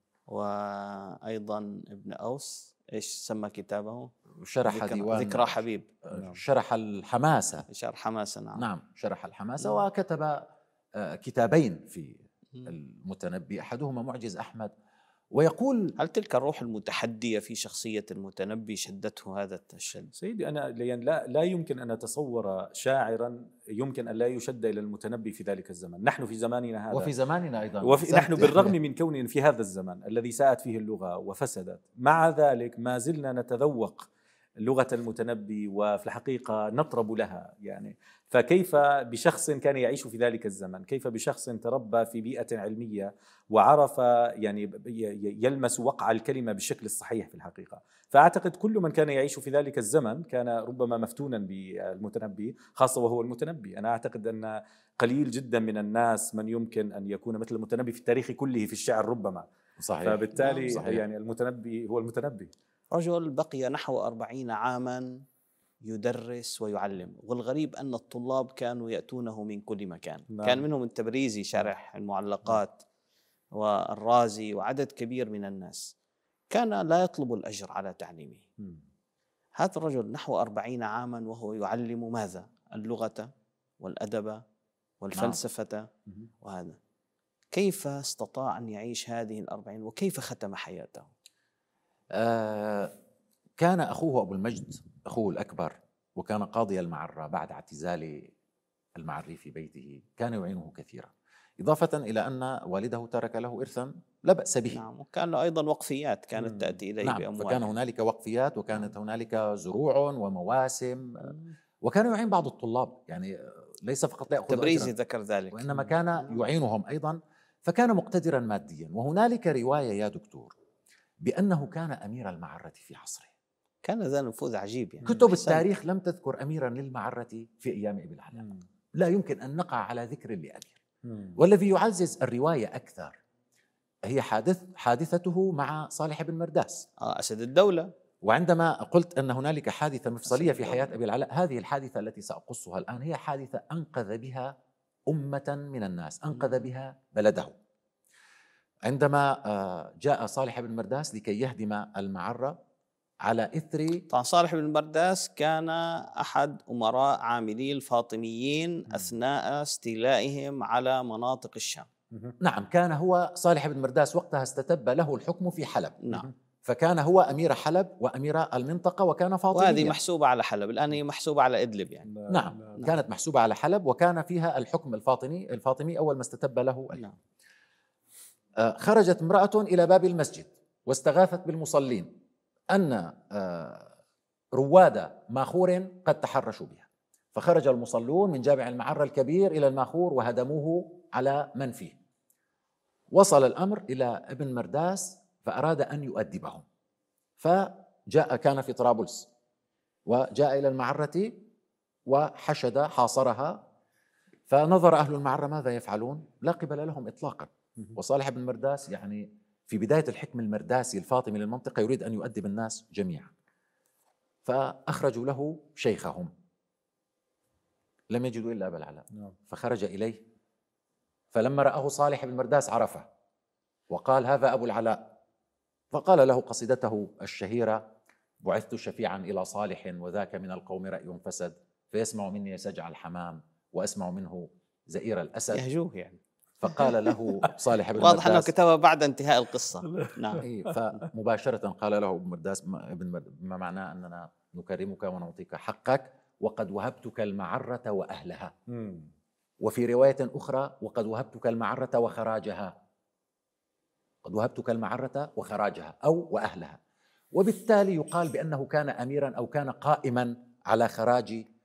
وأيضا ابن أوس إيش سمى كتابه؟ شرح ذكرى, ديوان ذكرى حبيب، شرح الحماسة، شرح حماسة. نعم. نعم شرح الحماسة. وكتب كتابين في المتنبي، أحدهما معجز أحمد. ويقول هل تلك الروح المتحدية في شخصية المتنبي شدته هذا الشد؟ سيدي أنا يعني لا لا يمكن أن أتصور شاعرا يمكن أن لا يشد إلى المتنبي في ذلك الزمن. نحن في زماننا هذا وفي زماننا أيضا، وفي نحن بالرغم من كوننا في هذا الزمن الذي ساءت فيه اللغة وفسدت، مع ذلك ما زلنا نتذوق لغة المتنبي، وفي الحقيقة نطرب لها يعني. فكيف بشخص كان يعيش في ذلك الزمن، كيف بشخص تربى في بيئة علمية وعرف يعني يلمس وقع الكلمة بالشكل الصحيح في الحقيقة. فأعتقد كل من كان يعيش في ذلك الزمن كان ربما مفتونا بالمتنبي، خاصة وهو المتنبي. أنا أعتقد أن قليل جدا من الناس من يمكن أن يكون مثل المتنبي في التاريخ كله في الشعر ربما. صحيح. فبالتالي صحيح. يعني المتنبي هو المتنبي. رجل بقي نحو أربعين عاما يدرس ويعلم، والغريب أن الطلاب كانوا يأتونه من كل مكان. نعم. كان منهم التبريزي شارح المعلقات والرازي وعدد كبير من الناس، كان لا يطلب الأجر على تعليمه. م. هذا الرجل نحو أربعين عاما وهو يعلم ماذا؟ اللغة والأدب والفلسفة. نعم. وهذا كيف استطاع أن يعيش هذه الأربعين وكيف ختم حياته؟ آه كان أخوه أبو المجد، أخوه الأكبر، وكان قاضي المعرة بعد اعتزال المعري في بيته، كان يعينه كثيرا، إضافة إلى أن والده ترك له إرثا لا بأس به. نعم. وكان أيضا وقفيات كانت مم. تأتي إليه نعم. بأموال. فكان هنالك وقفيات، وكانت مم. هنالك زروع ومواسم، مم. وكان يعين بعض الطلاب، يعني ليس فقط لا يأخذ تبريزي ذكر ذلك، وإنما كان يعينهم أيضا، فكان مقتدرا ماديا. وهنالك رواية يا دكتور بأنه كان أمير المعرة في عصره. كان ذا نفوذ عجيب يعني. كتب التاريخ لم تذكر أميرا للمعرة في أيام ابن العلاء، لا يمكن أن نقع على ذكر لأمير. مم. والذي يعزز الرواية أكثر هي حادث حادثته مع صالح بن مرداس، آه أسد الدولة. وعندما قلت أن هنالك حادثة مفصلية في حياة أبي العلاء، هذه الحادثة التي سأقصها الآن هي حادثة أنقذ بها أمة من الناس، أنقذ بها بلده. عندما جاء صالح بن مرداس لكي يهدم المعرة على إثر، طبعا صالح بن مرداس كان أحد أمراء عاملي الفاطميين أثناء استيلائهم على مناطق الشام. نعم. كان هو صالح بن مرداس وقتها استتب له الحكم في حلب. نعم. فكان هو أمير حلب وأمير المنطقة، وكان فاطميا. وهذه محسوبة على حلب، الآن هي محسوبة على إدلب يعني. نعم. نعم. كانت محسوبة على حلب، وكان فيها الحكم الفاطمي الفاطمي أول ما استتب له. نعم. خرجت امرأة إلى باب المسجد واستغاثت بالمصلين أن رواد ماخور قد تحرشوا بها، فخرج المصلون من جامع المعرة الكبير إلى الماخور وهدموه على من فيه. وصل الأمر إلى ابن مرداس فأراد أن يؤدبهم، فجاء، كان في طرابلس، وجاء إلى المعرة وحشد حاصرها، فنظر أهل المعرة ماذا يفعلون؟ لا قبل لهم إطلاقا. وصالح بن مرداس يعني في بداية الحكم المرداسي الفاطمي للمنطقة يريد أن يؤدب الناس جميعا، فأخرجوا له شيخهم، لم يجدوا إلا أبا العلاء، فخرج إليه، فلما رآه صالح بن مرداس عرفه وقال هذا أبو العلاء، فقال له قصيدته الشهيرة: بعثت شفيعا إلى صالح وذاك من القوم رأي فسد، فيسمع مني سجع الحمام وأسمع منه زئير الأسد. يهجوه يعني. فقال له صالح بن واضح مرداس، أنه كتبها بعد انتهاء القصة. نعم. فمباشرة قال له ابن مرداس بما معناه أننا نكرمك ونعطيك حقك، وقد وهبتك المعرة وأهلها. وفي رواية أخرى: وقد وهبتك المعرة وخراجها، قد وهبتك المعرة وخراجها أو وأهلها. وبالتالي يقال بأنه كان أميرا أو كان قائما على خراج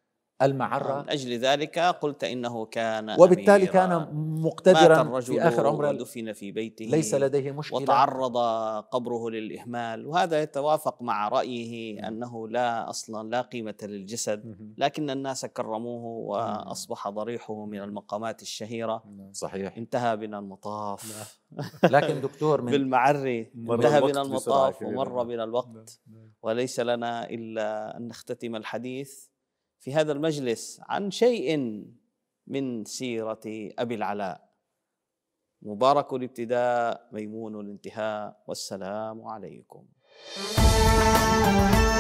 المعرة، من أجل ذلك قلت إنه كان وبالتالي أميراً. كان مات مقتدرا الرجل في آخر عمره، ودفن في بيته، ليس لديه مشكلة، وتعرض قبره للإهمال. وهذا يتوافق مع رأيه أنه لا أصلا لا قيمة للجسد، لكن الناس كرموه وأصبح ضريحه من المقامات الشهيرة. صحيح. انتهى بنا المطاف. لكن دكتور من بالمعري انتهى بنا الوقت المطاف بسرعة ومر كبيرة. بنا الوقت، وليس لنا إلا أن نختتم الحديث في هذا المجلس عن شيء من سيرة أبي العلاء. مبارك الابتداء، ميمون الانتهاء، والسلام عليكم.